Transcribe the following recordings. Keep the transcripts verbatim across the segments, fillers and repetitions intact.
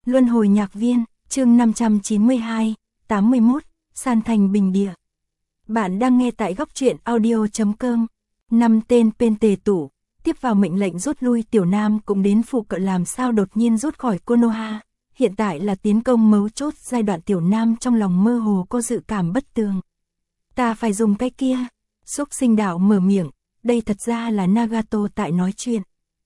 Luân hồi nhạc viên, chương năm trăm chín mươi hai, tám mươi mốt, san thành bình địa. Bạn đang nghe tại góc truyện audio.com. Năm tên bên tề tủ, tiếp vào mệnh lệnh rút lui. Tiểu Nam cũng đến phụ cận. Làm sao đột nhiên rút khỏi Konoha. Hiện tại là tiến công mấu chốt giai đoạn. Tiểu Nam trong lòng mơ hồ có dự cảm bất tường. Ta phải dùng cái kia. Xúc sinh đạo mở miệng, đây thật ra là Nagato tại nói chuyện.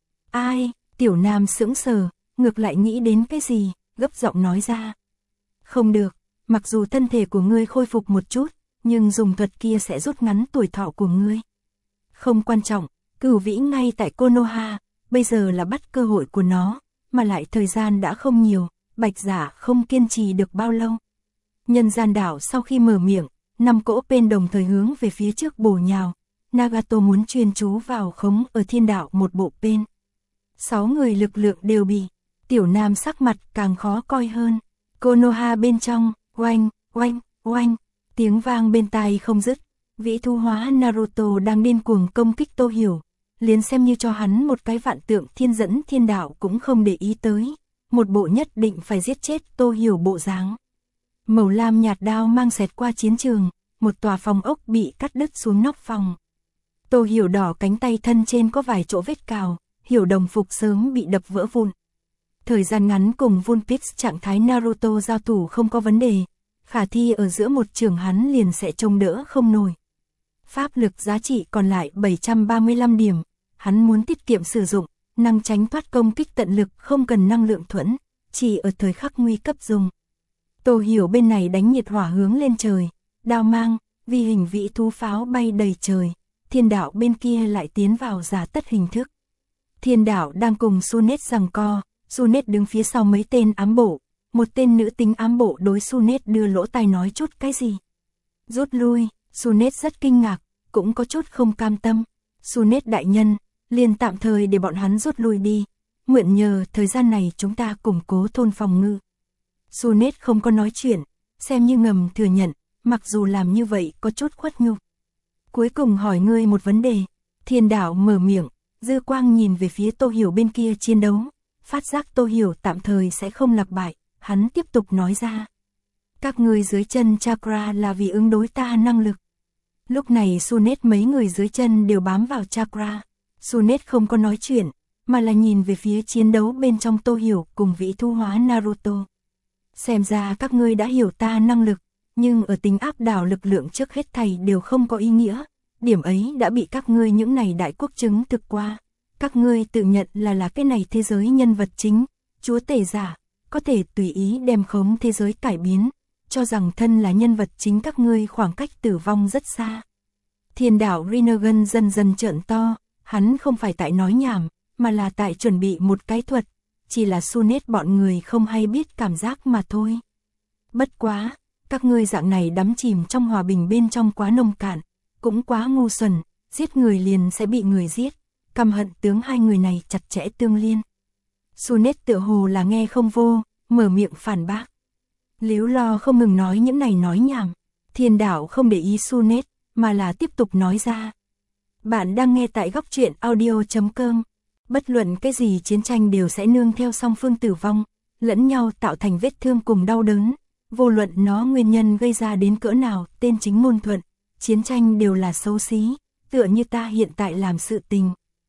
Ai? Tiểu Nam sững sờ, ngược lại nghĩ đến cái gì, gấp giọng nói ra. Không được, mặc dù thân thể của ngươi khôi phục một chút, nhưng dùng thuật kia sẽ rút ngắn tuổi thọ của ngươi. Không quan trọng, Cửu Vĩ ngay tại Konoha, bây giờ là bắt cơ hội của nó, mà lại thời gian đã không nhiều, Bạch Giả không kiên trì được bao lâu. Nhân gian đảo sau khi mở miệng, năm cỗ bên đồng thời hướng về phía trước bổ nhào. Nagato muốn chuyên chú vào khống ở thiên đạo một bộ bên. Sáu người lực lượng đều bị. Tiểu Nam sắc mặt càng khó coi hơn. Konoha bên trong, oanh, oanh, oanh, tiếng vang bên tai không dứt. Vĩ thu hóa Naruto đang điên cuồng công kích Tô Hiểu. Liền xem như cho hắn một cái vạn tượng thiên dẫn thiên đạo cũng không để ý tới. Một bộ nhất định phải giết chết Tô Hiểu bộ dáng. Màu lam nhạt đao mang xẹt qua chiến trường, một tòa phòng ốc bị cắt đứt xuống nóc phòng. Tô Hiểu đỏ cánh tay thân trên có vài chỗ vết cào, Hiểu đồng phục sớm bị đập vỡ vụn. Thời gian ngắn cùng One Piece trạng thái Naruto giao thủ không có vấn đề, khả thi ở giữa một trường hắn liền sẽ trông đỡ không nổi. Pháp lực giá trị còn lại bảy trăm ba mươi lăm điểm, hắn muốn tiết kiệm sử dụng, năng tránh thoát công kích tận lực không cần năng lượng thuẫn, chỉ ở thời khắc nguy cấp dùng. Tô Hiểu bên này đánh nhiệt hỏa hướng lên trời, đao mang, vi hình vĩ thú pháo bay đầy trời, thiên đạo bên kia lại tiến vào giả tất hình thức. Thiên đạo đang cùng Sunet giằng co, Sunet đứng phía sau mấy tên ám bộ, một tên nữ tính ám bộ đối Sunet đưa lỗ tai nói chút cái gì. Rút lui, Sunet rất kinh ngạc, cũng có chút không cam tâm. Sunet đại nhân, liền tạm thời để bọn hắn rút lui đi, mượn nhờ thời gian này chúng ta củng cố thôn phòng ngự. Sunet không có nói chuyện, xem như ngầm thừa nhận, mặc dù làm như vậy có chút khuất nhục. Cuối cùng hỏi ngươi một vấn đề, thiên đạo mở miệng, dư quang nhìn về phía Tô Hiểu bên kia chiến đấu, phát giác Tô Hiểu tạm thời sẽ không lặp bại, hắn tiếp tục nói ra. Các ngươi dưới chân chakra là vì ứng đối ta năng lực. Lúc này Sunet mấy người dưới chân đều bám vào chakra, Sunet không có nói chuyện, mà là nhìn về phía chiến đấu bên trong Tô Hiểu cùng vĩ thu hóa Naruto. Xem ra các ngươi đã hiểu ta năng lực, nhưng ở tính áp đảo lực lượng trước hết thầy đều không có ý nghĩa, điểm ấy đã bị các ngươi những này đại quốc chứng thực qua. Các ngươi tự nhận là là cái này thế giới nhân vật chính, chúa tể giả, có thể tùy ý đem khống thế giới cải biến, cho rằng thân là nhân vật chính các ngươi khoảng cách tử vong rất xa. Thiên đạo Rinnegan dần dần trợn to, hắn không phải tại nói nhảm, mà là tại chuẩn bị một cái thuật, chỉ là Sunet bọn người không hay biết cảm giác mà thôi. Bất quá, các ngươi dạng này đắm chìm trong hòa bình bên trong quá nông cạn, cũng quá ngu xuẩn, giết người liền sẽ bị người giết, căm hận tướng hai người này chặt chẽ tương liên. Sunet tựa hồ là nghe không vô, mở miệng phản bác. Líu lo không ngừng nói những này nói nhảm, thiên đạo không để ý Sunet, mà là tiếp tục nói ra. Bạn đang nghe tại góc truyện audio.com. Bất luận cái gì chiến tranh đều sẽ nương theo song phương tử vong, lẫn nhau tạo thành vết thương cùng đau đớn. Vô luận nó nguyên nhân gây ra đến cỡ nào, tên chính ngôn thuận, chiến tranh đều là xấu xí, tựa như ta hiện tại làm sự tình.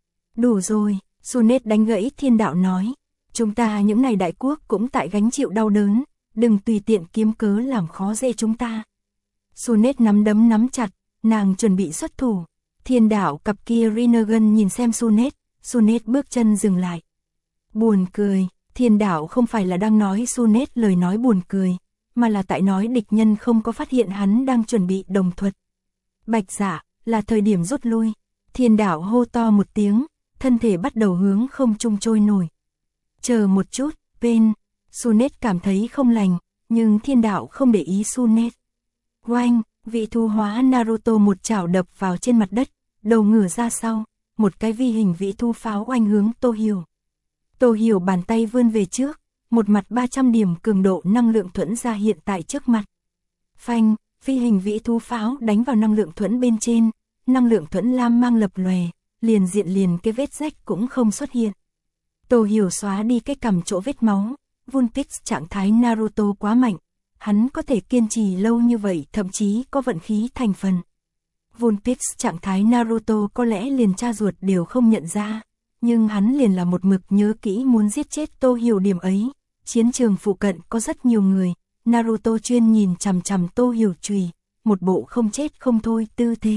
Đủ rồi, Sunet đánh gãy thiên đạo nói. Chúng ta những này đại quốc cũng tại gánh chịu đau đớn, đừng tùy tiện kiếm cớ làm khó dễ chúng ta. Sunet nắm đấm nắm chặt, nàng chuẩn bị xuất thủ. Thiên đạo cặp kia Rinnegan nhìn xem Sunet, Sunet bước chân dừng lại. Buồn cười, thiên đạo không phải là đang nói Sunet lời nói buồn cười, mà là tại nói địch nhân không có phát hiện hắn đang chuẩn bị đồng thuật. Bạch Giả, là thời điểm rút lui. Thiên đạo hô to một tiếng, thân thể bắt đầu hướng không trung trôi nổi. Chờ một chút, bên, Sunet cảm thấy không lành, nhưng thiên đạo không để ý Sunet. Oanh, vị thu hóa Naruto một chảo đập vào trên mặt đất, đầu ngửa ra sau, một cái vi hình vĩ thu pháo oanh hướng Tô Hiểu. Tô Hiểu bàn tay vươn về trước, một mặt ba trăm điểm cường độ năng lượng thuẫn ra hiện tại trước mặt. Phanh, vi hình vĩ thu pháo đánh vào năng lượng thuẫn bên trên, năng lượng thuẫn lam mang lập lòe, liền diện liền cái vết rách cũng không xuất hiện. Tô Hiểu xóa đi cái cằm chỗ vết máu, Vulpix trạng thái Naruto quá mạnh, hắn có thể kiên trì lâu như vậy, thậm chí có vận khí thành phần. Vulpix trạng thái Naruto có lẽ liền cha ruột đều không nhận ra, nhưng hắn liền là một mực nhớ kỹ muốn giết chết Tô Hiểu điểm ấy. Chiến trường phụ cận có rất nhiều người, Naruto chuyên nhìn chằm chằm Tô Hiểu chùy, một bộ không chết không thôi tư thế.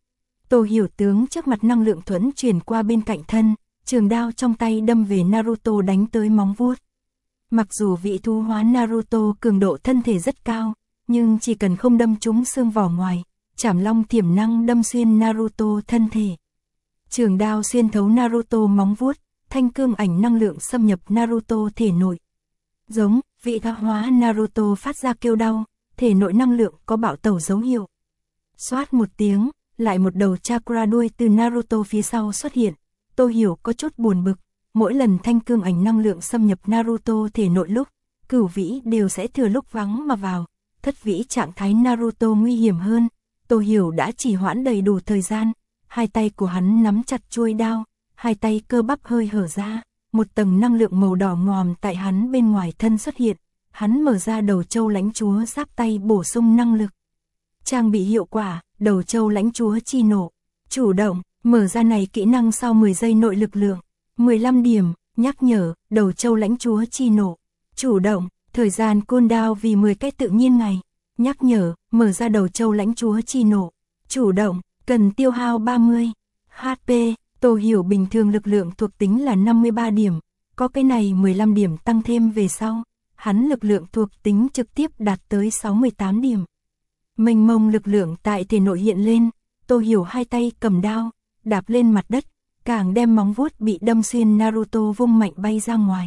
Tô Hiểu tướng trước mặt năng lượng thuẫn chuyển qua bên cạnh thân, trường đao trong tay đâm về Naruto đánh tới móng vuốt. Mặc dù vị thu hóa Naruto cường độ thân thể rất cao, nhưng chỉ cần không đâm trúng xương vỏ ngoài, Trảm Long tiềm năng đâm xuyên Naruto thân thể. Trường đao xuyên thấu Naruto móng vuốt, thanh cương ảnh năng lượng xâm nhập Naruto thể nội. Giống, vị thu hóa Naruto phát ra kêu đau, thể nội năng lượng có bạo tẩu dấu hiệu. Xoát một tiếng, lại một đầu chakra đuôi từ Naruto phía sau xuất hiện. Tô Hiểu có chút buồn bực, mỗi lần thanh cương ảnh năng lượng xâm nhập Naruto thể nội lúc, cửu vĩ đều sẽ thừa lúc vắng mà vào. Thất vĩ trạng thái Naruto nguy hiểm hơn. Tô Hiểu đã trì hoãn đầy đủ thời gian, hai tay của hắn nắm chặt chuôi đao, hai tay cơ bắp hơi hở ra, một tầng năng lượng màu đỏ ngòm tại hắn bên ngoài thân xuất hiện, hắn mở ra đầu châu lãnh chúa giáp tay bổ sung năng lực. Trang bị hiệu quả, đầu châu lãnh chúa chi nổ, chủ động, mở ra này kỹ năng sau mười giây nội lực lượng, mười lăm điểm, nhắc nhở, đầu châu lãnh chúa chi nổ, chủ động, thời gian cooldown vì mười cái tự nhiên ngày, nhắc nhở, mở ra đầu châu lãnh chúa chi nổ, chủ động, cần tiêu hao ba mươi hát pê. Tô Hiểu bình thường lực lượng thuộc tính là năm mươi ba điểm, có cái này mười lăm điểm tăng thêm về sau, hắn lực lượng thuộc tính trực tiếp đạt tới sáu mươi tám điểm. Mênh mông lực lượng tại thể nội hiện lên, Tô Hiểu hai tay cầm đao, đạp lên mặt đất, càng đem móng vuốt bị đâm xuyên Naruto vung mạnh bay ra ngoài.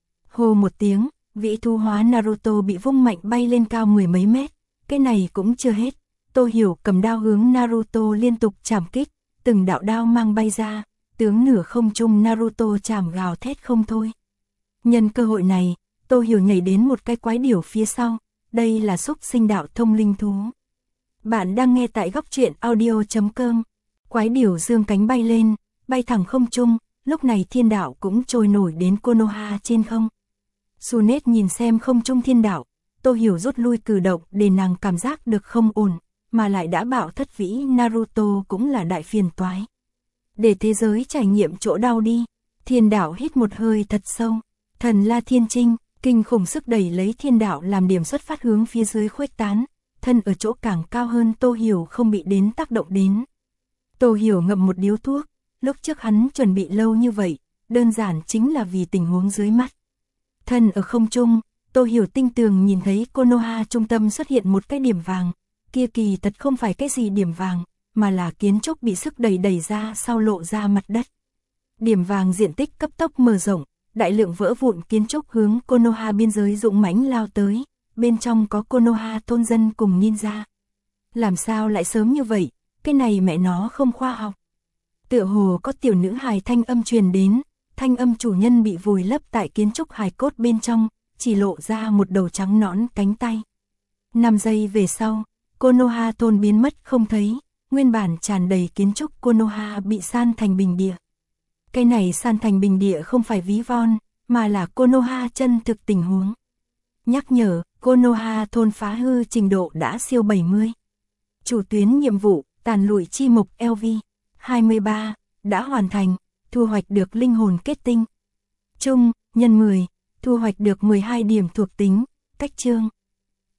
Hô một tiếng, vị thu hóa Naruto bị vung mạnh bay lên cao mười mấy mét, cái này cũng chưa hết. Tô Hiểu cầm đao hướng Naruto liên tục chảm kích, từng đạo đao mang bay ra, tướng nửa không trung Naruto chảm gào thét không thôi. Nhân cơ hội này, Tô Hiểu nhảy đến một cái quái điểu phía sau, đây là xúc sinh đạo thông linh thú. Bạn đang nghe tại góc truyện audio chấm com. Quái điểu dương cánh bay lên, bay thẳng không trung, lúc này thiên đạo cũng trôi nổi đến Konoha trên không. Sunet nhìn xem không trung thiên đạo, Tô Hiểu rút lui cử động để nàng cảm giác được không ổn, mà lại đã bảo thất vĩ Naruto cũng là đại phiền toái. Để thế giới trải nghiệm chỗ đau đi, thiên đạo hít một hơi thật sâu, thần La Thiên Trinh, kinh khủng sức đẩy lấy thiên đạo làm điểm xuất phát hướng phía dưới khuếch tán, thân ở chỗ càng cao hơn Tô Hiểu không bị đến tác động đến. Tô Hiểu ngậm một điếu thuốc, lúc trước hắn chuẩn bị lâu như vậy, đơn giản chính là vì tình huống dưới mắt. Thân ở không trung, Tô Hiểu tinh tường nhìn thấy Konoha trung tâm xuất hiện một cái điểm vàng, kia kỳ thật không phải cái gì điểm vàng, mà là kiến trúc bị sức đẩy đẩy ra sau lộ ra mặt đất. Điểm vàng diện tích cấp tốc mở rộng, đại lượng vỡ vụn kiến trúc hướng Konoha biên giới dũng mãnh lao tới, bên trong có Konoha thôn dân cùng ninja. Làm sao lại sớm như vậy, cái này mẹ nó không khoa học. Tựa hồ có tiểu nữ hài thanh âm truyền đến, thanh âm chủ nhân bị vùi lấp tại kiến trúc hài cốt bên trong, chỉ lộ ra một đầu trắng nõn cánh tay. năm giây về sau, Konoha thôn biến mất không thấy, nguyên bản tràn đầy kiến trúc Konoha bị san thành bình địa. Cái này san thành bình địa không phải ví von, mà là Konoha chân thực tình huống. Nhắc nhở, Konoha thôn phá hư trình độ đã siêu bảy mươi. Chủ tuyến nhiệm vụ, tàn lụi chi mục lờ vê hai mươi ba, đã hoàn thành, thu hoạch được linh hồn kết tinh. Chung, nhân mười, thu hoạch được mười hai điểm thuộc tính, cách chương.